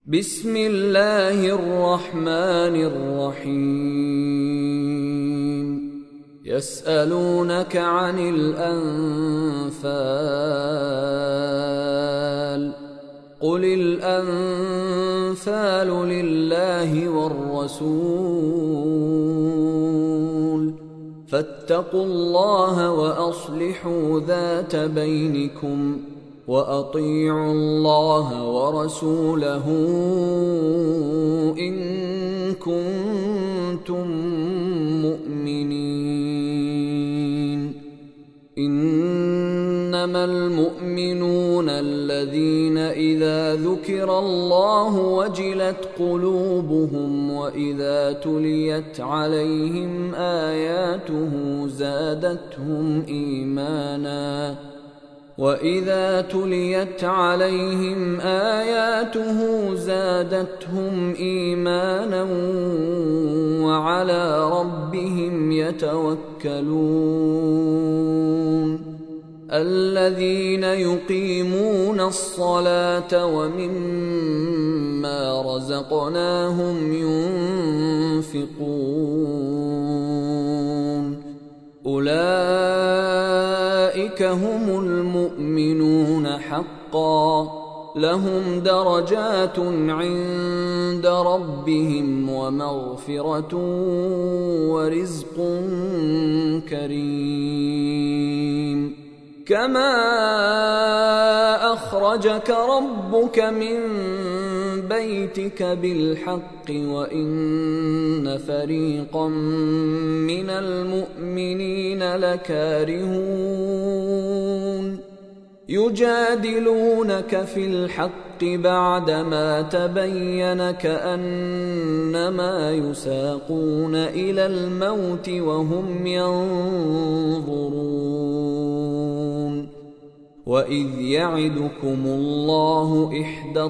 بسم الله الرحمن الرحيم. يسألونك عن الأنفال قل الأنفال لله والرسول فاتقوا الله وأصلحوا ذات بينكم وأطيعوا الله ورسوله إن كنتم مؤمنين. إنما المؤمنون الذين إذا ذكر الله وجلت قلوبهم وإذا تليت عليهم آياته زادتهم إيمانا وعلى ربهم يتوكلون. الذين يقيمون الصلاة ومما رزقناهم ينفقون أولئك هم المؤمنون حقا لهم درجات عند ربهم ومغفرة ورزق كريم. كما أخرجك ربك من بيتك بالحق وإن فريقا من المؤمنين لكارهون يجادلونك في الحق بعدما تبين كأنما يساقون إلى الموت وهم ينظرون. وإذ يعدكم الله إحدى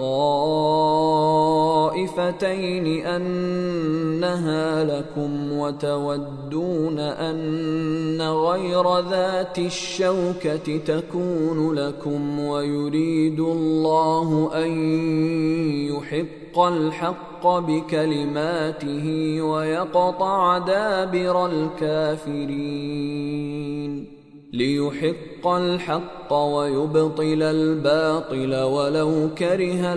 الطائفتين أنها لكم وتودون أن غير ذات الشوكة تكون لكم ويريد الله أن يحق الحق بكلماته ويقطع دابر الكافرين. ليحق الحق ويبطل الباطل ولو كره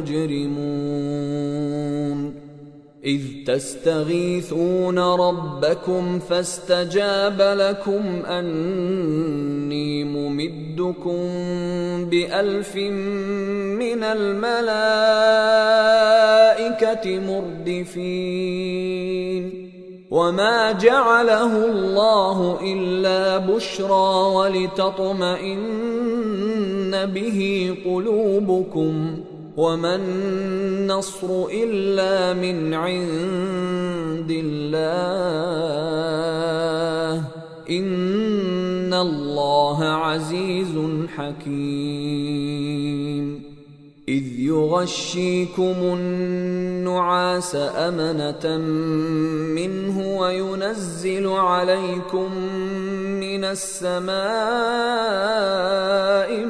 المجرمون. إذ تستغيثون ربكم فاستجاب لكم أني ممدكم ب1000 من الملائكة مردفين. وما جعله الله إلا بشرى ولتطمئن به قلوبكم وما النصر إلا من عند الله إن الله عزيز حكيم. إذ يغشيكم النعاس أمنة منه وينزل عليكم من السماء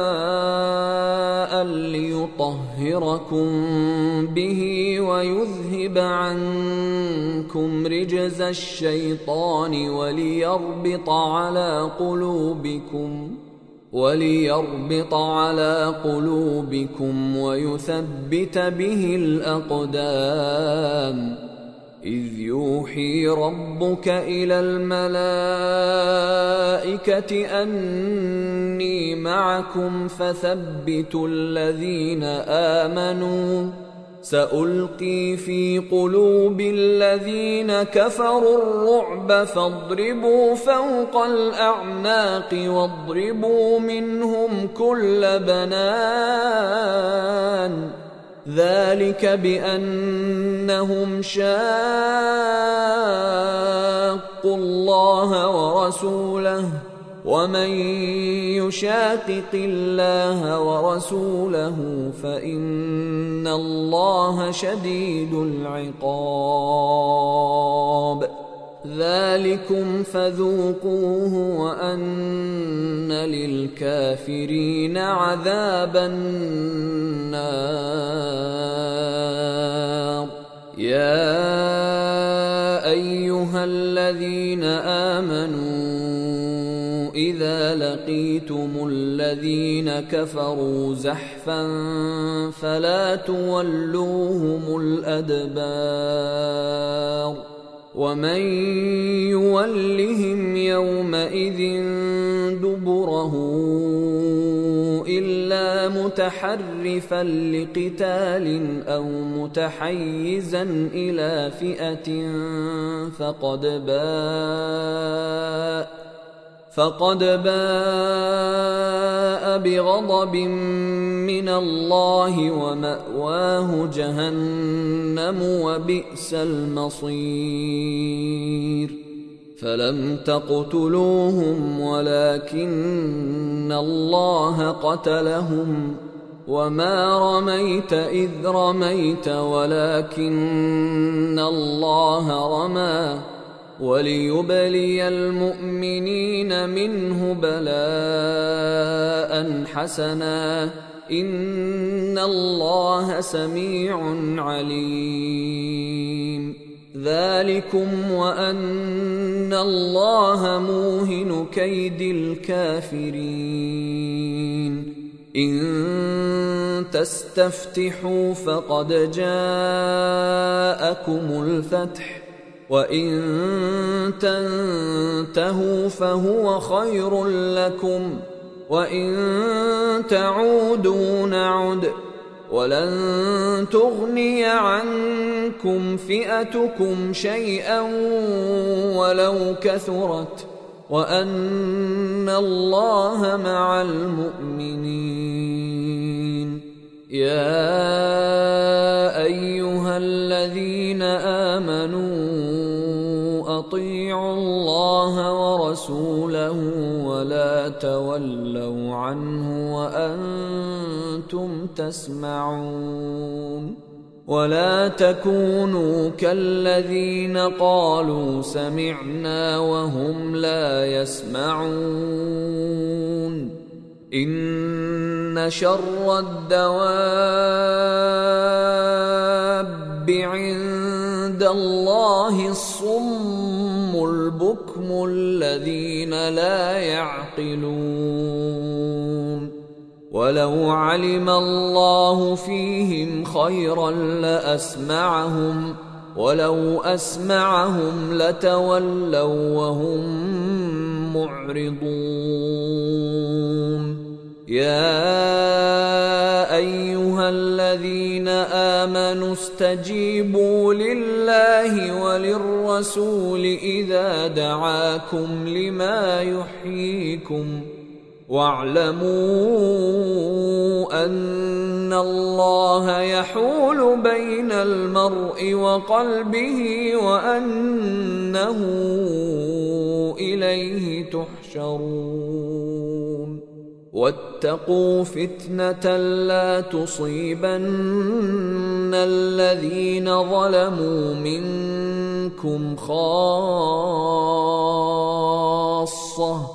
ماء ليطهركم به ويذهب عنكم رجز الشيطان وليربط على قلوبكم ويثبت به الأقدام. إذ يوحي ربك إلى الملائكة أني معكم فثبتوا الذين آمنوا سألقي في قلوب الذين كفروا الرعب فاضربوا فوق الأعناق واضربوا منهم كل بنان. ذلك بأنهم شاقوا الله ورسوله ومن يشاقق الله ورسوله فإن الله شديد العقاب. ذلكم فذوقوه وأن للكافرين عذاب النار. الذين آمنوا إذا لقيتم الذين كفروا زحفا فلا تولوهم الأدبار ومن يولهم يومئذ دبره إلا متحرفا لقتال أو متحيزا إلى فئة فقد باء بغضب من الله ومأواه جهنم وبئس المصير فلم تقتلوهم ولكن الله قتلهم وما رميت إذ رميت ولكن الله رمى وليبلي المؤمنين منه بلاء حسنا إن الله سميع عليم ذلكم وأن الله موهن كيد الكافرين إن تستفتحوا فقد جاءكم الفتح وإن تنتهوا فهو خير لكم وإن تعودوا نعد ولن تغني عنكم فئتكم شيئا ولو كثرت وأن الله مع المؤمنين يا أيها الذين آمنوا أطيعوا الله ورسوله ولا تولوا عنه وأنتم تسمعون ولا تكونوا كالذين قالوا سمعنا وهم لا يسمعون إن شر الدواب عند الله الصم البكم الذين لا يعقلون ولو علم الله فيهم خيرا لأسمعهم ولو أسمعهم لتولوا وهم معرضون يا أيها الذين آمنوا استجيبوا لله وللرسول إذا دعاكم لما يحييكم واعلموا أن الله يحول بين المرء وقلبه وأنه إليه تحشرون واتقوا فتنة لا تصيبن الذين ظلموا منكم خاصة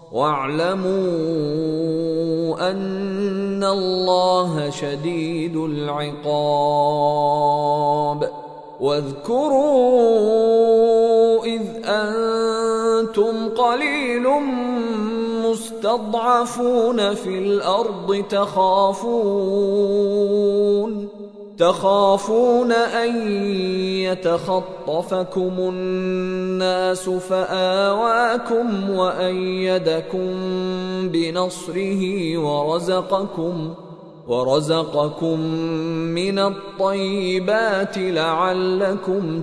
واعلموا أن الله شديد العقاب واذكروا إذ أنتم قليل مستضعفون في الأرض تخافون أن يتخطفكم الناس فآواكم وأيدكم بنصره ورزقكم من الطيبات لعلكم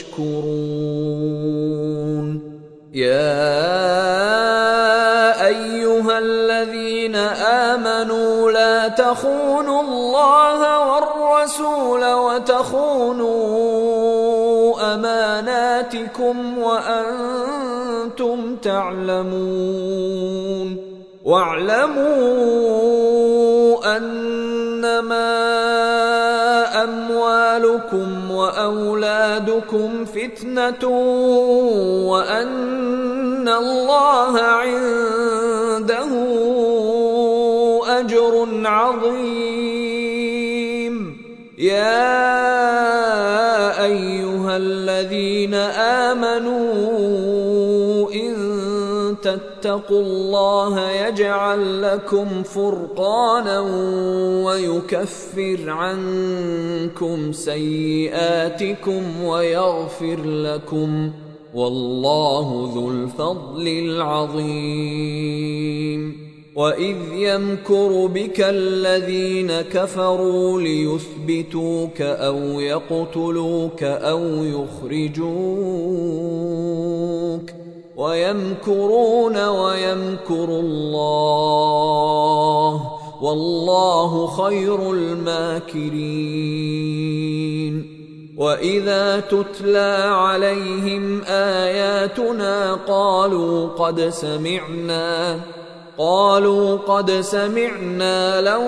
تشكرون يا أيها الذين آمنوا لا تخونوا الله والرسول وتخونوا أماناتكم وأنتم تعلمون واعلموا أنما أموالكم وأولادكم فتنة وأن الله عنده أجر عظيم يا أيها الذين آمنوا وتتقوا الله يجعل لكم فرقانا ويكفر عنكم سيئاتكم ويغفر لكم، والله ذو الفضل العظيم. وإذ يمكر بك الذين كفروا ليثبتوك أو يقتلوك أو يخرجوك ويمكرون ويمكر الله والله خير الماكرين. وإذا تتلى عليهم آياتنا قالوا قد سمعنا لو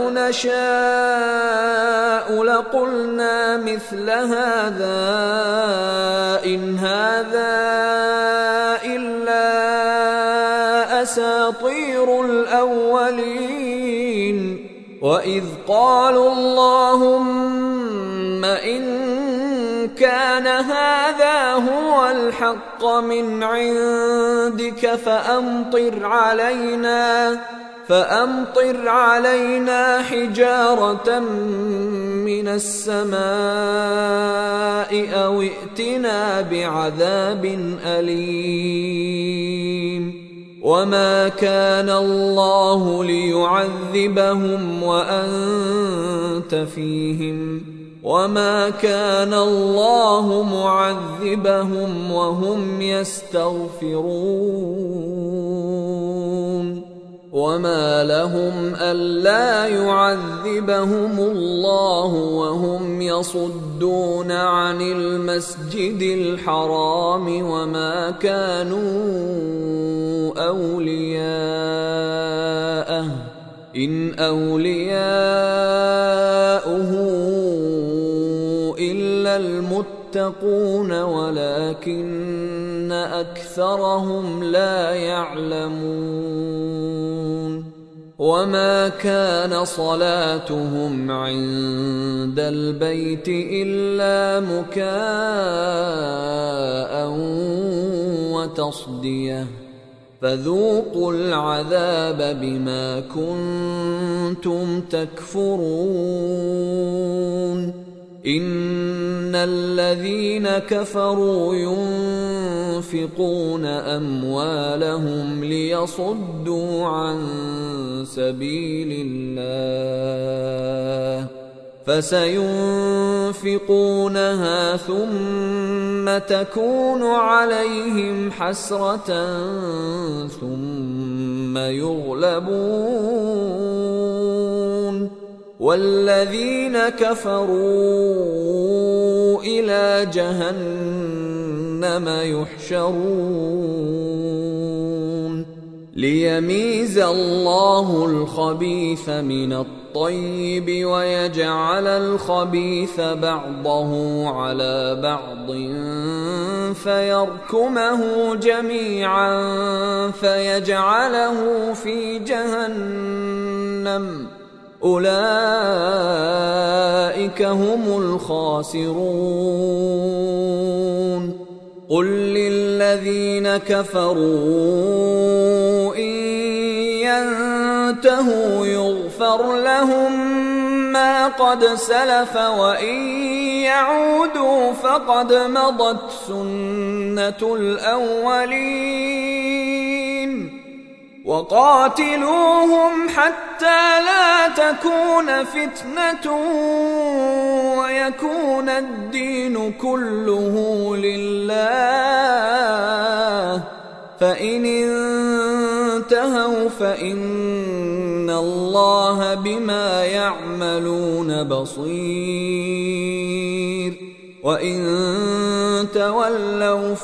نشاء لقلنا مثل هذا إن هذا إلا أساطير الأولين. وإذ قالوا اللهم إن كان هذا هو الحق من عندك فأمطر علينا حجارة من السماء أو ائتنا بعذاب أليم. وما كان الله ليعذبهم وأنت فيهم وما كان الله معذبهم وهم يستغفرون. وما لهم ألا يعذبهم الله وهم يصدون عن المسجد الحرام وما كانوا أولياءه إن أولياؤه إلا المتقون ولكن أكثرهم لا يعلمون. وما كان صلاتهم عند البيت إلا مكاء وتصدية فذوقوا العذاب بما كنتم تكفرون. إن الذين كفروا ينفقون أموالهم ليصدوا عن سبيل الله فسينفقونها ثم تكون عليهم حسرة ثم يغلبون والذين كفروا إلى جهنم يحشرون ليميز الله الخبيث من الطيب ويجعل الخبيث بعضه على بعض فيركمه جميعا فيجعله في جهنم أولئك هم الخاسرون. قل للذين كفروا إن ينتهوا يغفر لهم ما قد سلف وإن يعودوا فقد مضت سنة الأولين. وقاتلوهم حتى لا تكون فتنة ويكون الدين كله لله فإن انتهوا فإن الله بما يعملون بصير وإن تولوا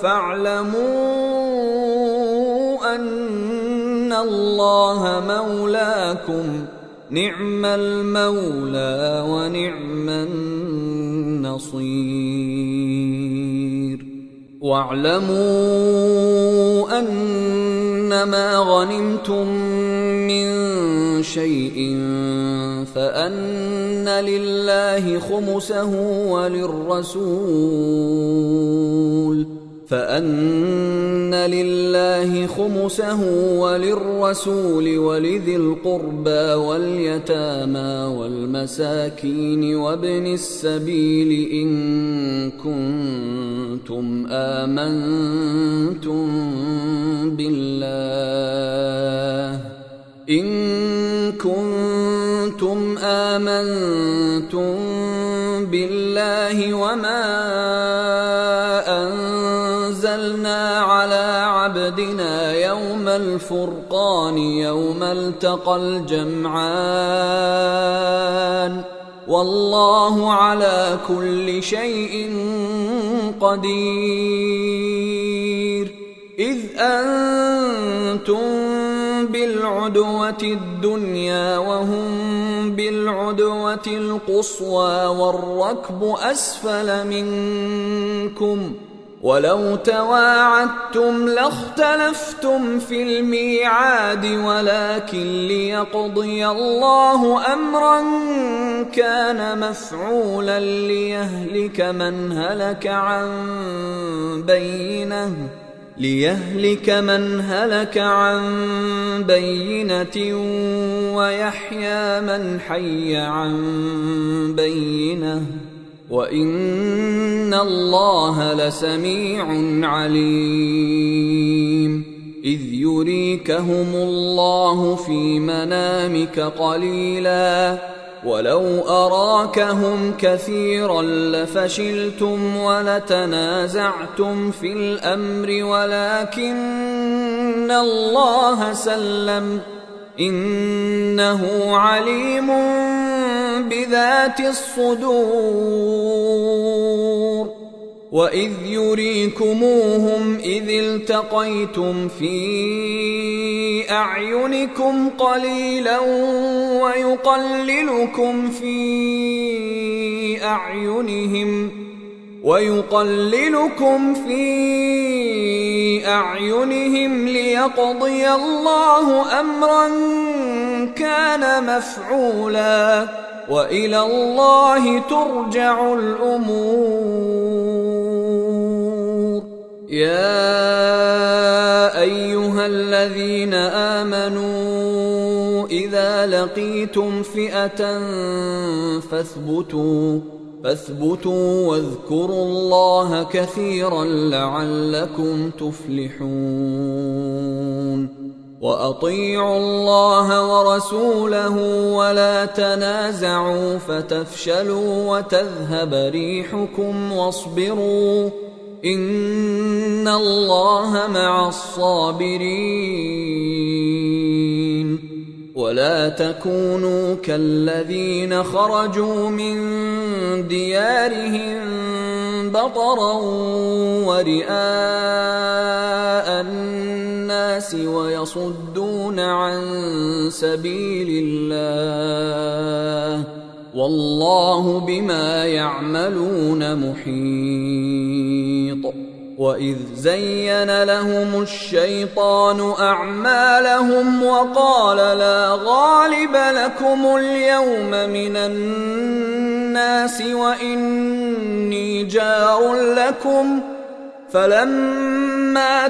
فاعلموا أن الله مولاكم نعم المولى ونعم النصير. واعلموا أنما غنمتم من شيء فأن لله خمسه وللرسول فأن لله خمسه وللرسول ولذي القربى واليتامى والمساكين وابن السبيل إن كنتم آمنتم بالله وما أنزلنا على عبدنا يوم الفرقان يوم التقى الجمعان والله على كل شيء قدير. إذ أنتم بالعدوة الدنيا وهم بالعدوة القصوى والركب أسفل منكم ولو تواعدتم لاختلفتم في الميعاد ولكن ليقضي الله أمرا كان مفعولا ليهلك من هلك عن بينة ويحيى من حي عن بينة وإن الله لسميع عليم. إذ يريكهم الله في منامك قليلا ولو أراكهم كثيرا لفشلتم ولتنازعتم في الأمر ولكن الله سلم إنه عليم بذات الصدور. وإذ يريكموهم إذ التقيتم في أعينكم قليلا ويقللكم في أعينهم ليقضي الله أمرا كان مفعولا وإلى الله ترجع الأمور. يا أيها الذين آمنوا إذا لقيتم فئة فاثبتوا واذكروا الله كثيرا لعلكم تفلحون. وأطيعوا الله ورسوله ولا تنازعوا فتفشلوا وتذهب ريحكم واصبروا إن الله مع الصابرين. ولا تكونوا كالذين خرجوا من ديارهم بطرا ورئاء الناس ويصدون عن سبيل الله والله بما يعملون محيط. وإذ زين لهم الشيطان أعمالهم وقال لا غالب لكم اليوم من الناس وإني جار لكم فلما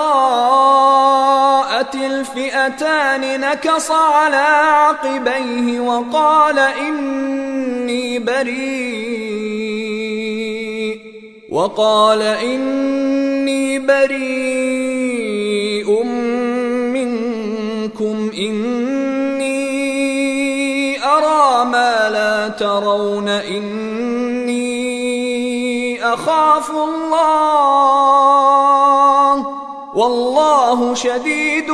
تراءت الفئتان نكص على عقبيه وقال إني بريء منكم إني أرى ما لا ترون إني أخاف الله والله شديد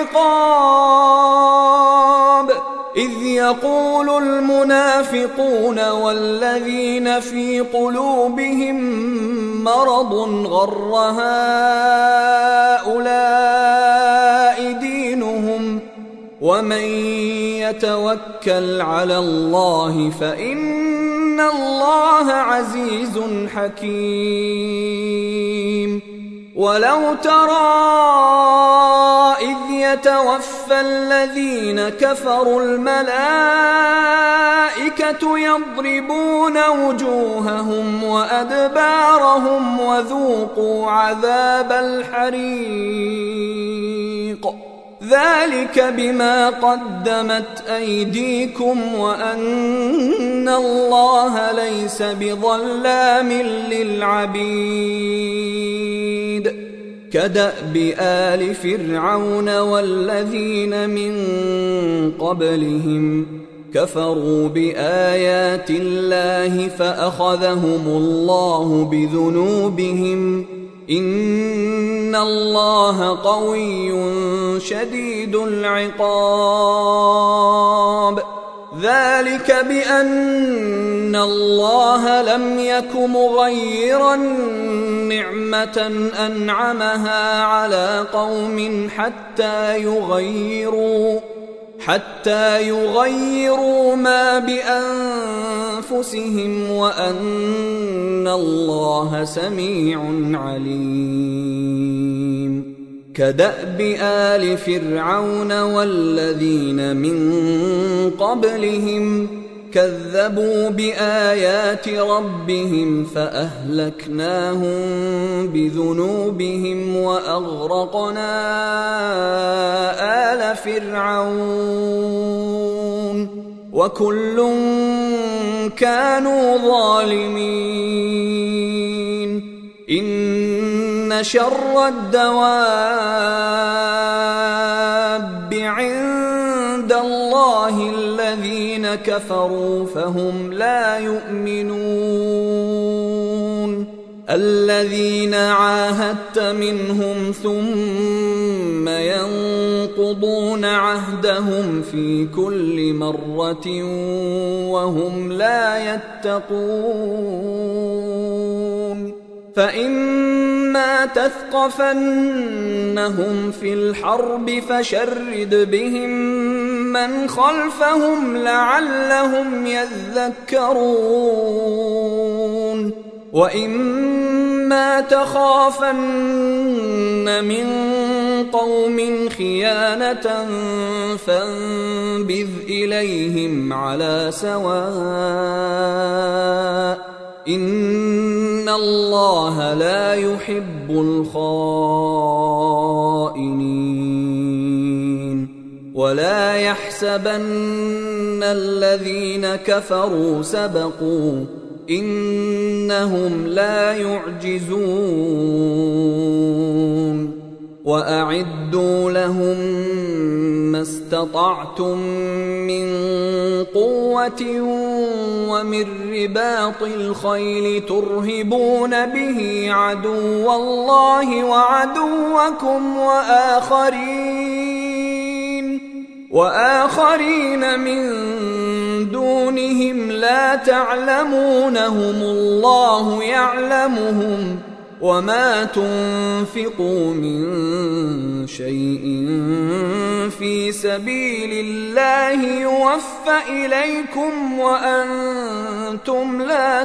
العقاب. إذ يقول المنافقون والذين في قلوبهم مرض غر هؤلاء دينهم ومن يتوكل على الله فإن الله عزيز حكيم. ولو ترى إذ يتوفى الذين كفروا الملائكة يضربون وجوههم وأدبارهم وذوقوا عذاب الحريق ذلك بما قدمت أيديكم وأن الله ليس بظلام للعبيد كدأب آل فرعون والذين من قبلهم كفروا بآيات الله فأخذهم الله بذنوبهم إن الله قوي شديد العقاب ذلك بأن الله لم يك مغيرا نعمة أنعمها على قوم حتى يغيروا ما بأنفسهم وأن الله سميع عليم كدأب آل فرعون والذين من قبلهم كذبوا بآيات ربهم فأهلكناهم بذنوبهم وأغرقنا آل فرعون وكل كانوا ظالمين إن شر الدواب عند الله الذين كفروا فهم لا يؤمنون الذين عاهدت منهم ثم ينقضون عهدهم في كل مرة وهم لا يتقون فإما تثقفنهم في الحرب فشرد بهم من خلفهم لعلهم يذكرون وإما تخافن من قوم خيانة فانبذ إليهم على سواء إن الله لا يحب الخائنين ولا يحسبن الذين كفروا سبقوا إنهم لا يعجزون وأعدوا لهم ما استطعتم من قوة ومن رباط الخيل ترهبون به عدو الله وعدوكم وآخرين من دونهم لا تعلمونهم الله يعلمهم وما تنفقوا من شيء في سبيل الله يوفى إليكم وأنتم لا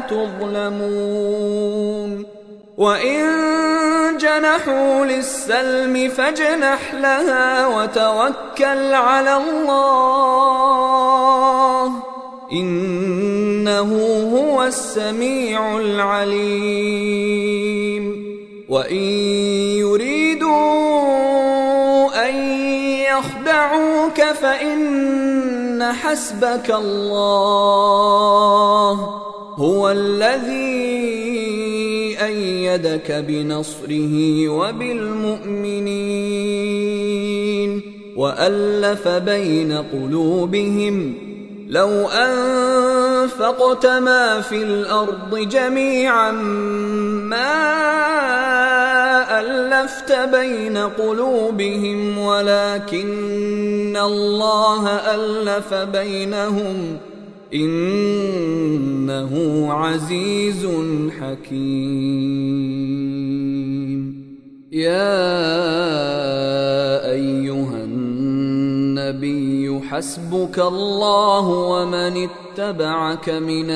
تظلمون وإن جنحوا للسلم فاجنح لها وتوكل على الله إنه هو السميع العليم وإن يريدوا أن يخدعوك فإن حسبك الله هو الذي أيدك بنصره وبالمؤمنين وألف بين قلوبهم لو أنفقت ما في الأرض جميعا ما ألفت بين قلوبهم ولكن الله ألف بينهم إنه عزيز حكيم يا أيها النبي حسبك الله ومن اتبعك من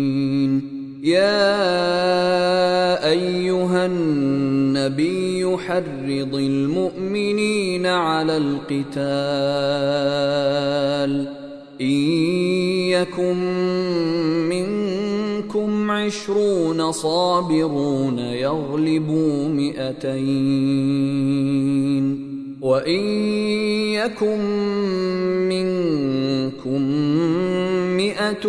المؤمنين يا أيها النبي يحرض المؤمنين على القتال إن يكن منكم 20 صابرون يغلبوا 200 وإن يكن منكم 100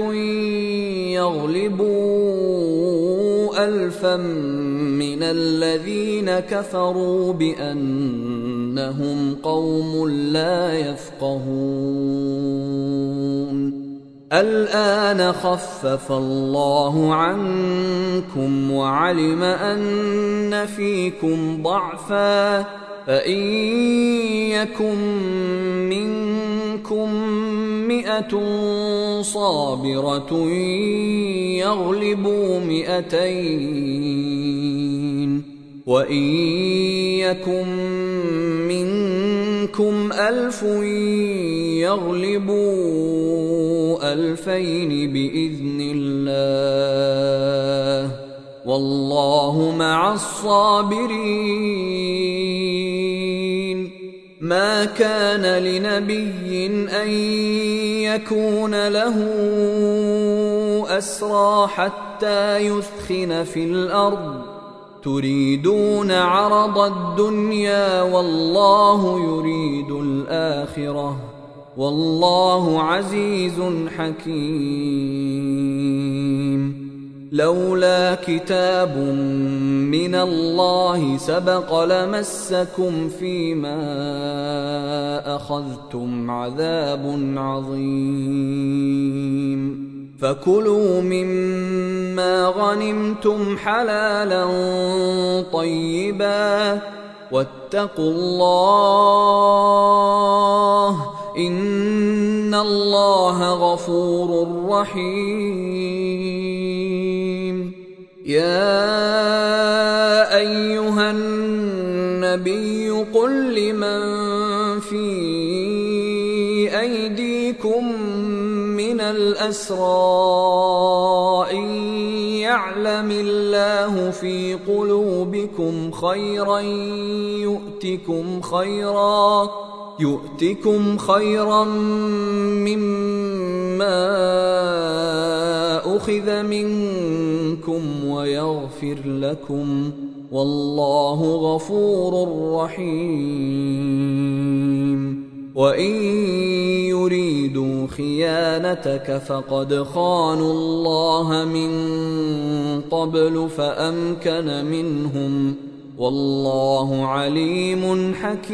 يغلبوا 1000 من الذين كفروا بأنهم قوم لا يفقهون الآن خفف الله عنكم وعلم أن فيكم ضعفا فإن يكن منكم 100 صابرة يغلبوا 200 وإن يكن منكم 1000 يغلبوا 2000 بإذن الله والله مع الصابرين ما كان لنبي أن يكون له أسرى حتى يثخن في الأرض تريدون عرض الدنيا والله يريد الآخرة والله عزيز حكيم لولا كتاب من الله سبق لمسكم فيما أخذتم عذاب عظيم فكلوا مما غنمتم حلالا طيبا واتقوا الله إن الله غفور رحيم يا أيها النبي قل لمن في أيديكم من الأسرى إن يعلم الله في قلوبكم خيرا يؤتكم خيرا مما أخذ منكم ويغفر لكم والله غفور رحيم وإن يريدوا خيانتك فقد خانوا الله من قبل فأمكن منهم والله عليم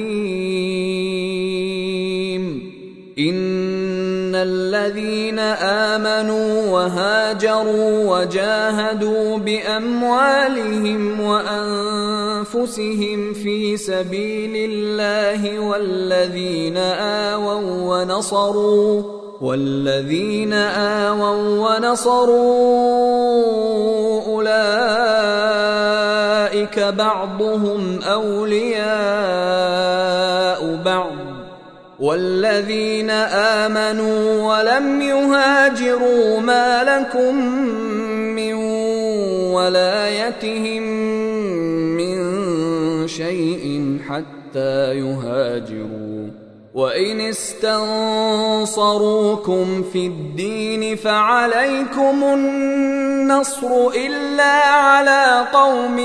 حكيم إن الذين آمنوا وهاجروا وجاهدوا بأموالهم وأنفسهم في سبيل الله والذين آووا ونصروا أولئك بعضهم أولياء بعض والذين آمنوا ولم يهاجروا ما لكم من ولايتهم من شيء حتى يهاجروا وإن استنصروكم في الدين فعليكم النصر إلا على قوم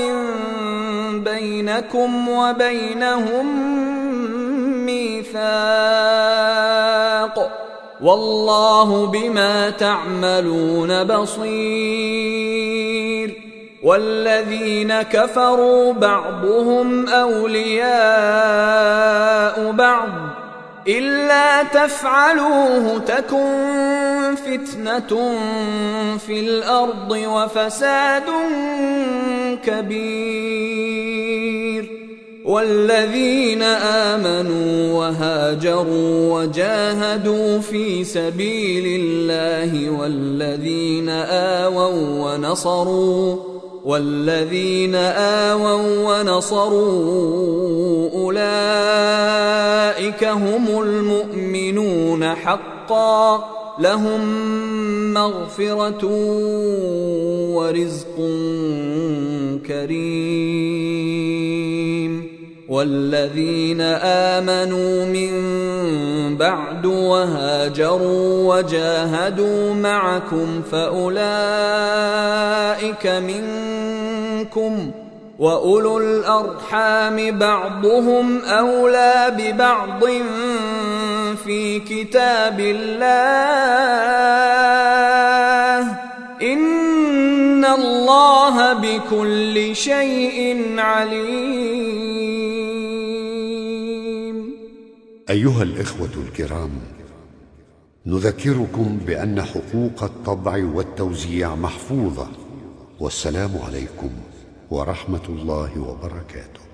بينكم وبينهم ميثاق والله بما تعملون بصير والذين كفروا بعضهم أولياء بعض إلا تفعلوه تكن فتنة في الأرض وفساد كبير والذين آمنوا وهاجروا وجاهدوا في سبيل الله والذين آووا ونصروا أولئك هم المؤمنون حقا لهم مغفرة ورزق كريم والذين آمنوا من بعد وهاجروا وجاهدوا معكم فأولئك منكم، وأولو الأرحام بعضهم أولى ببعض في كتاب الله، إن الله بكل شيء عليم. أيها الإخوة الكرام، نذكركم بأن حقوق الطبع والتوزيع محفوظة، والسلام عليكم ورحمة الله وبركاته.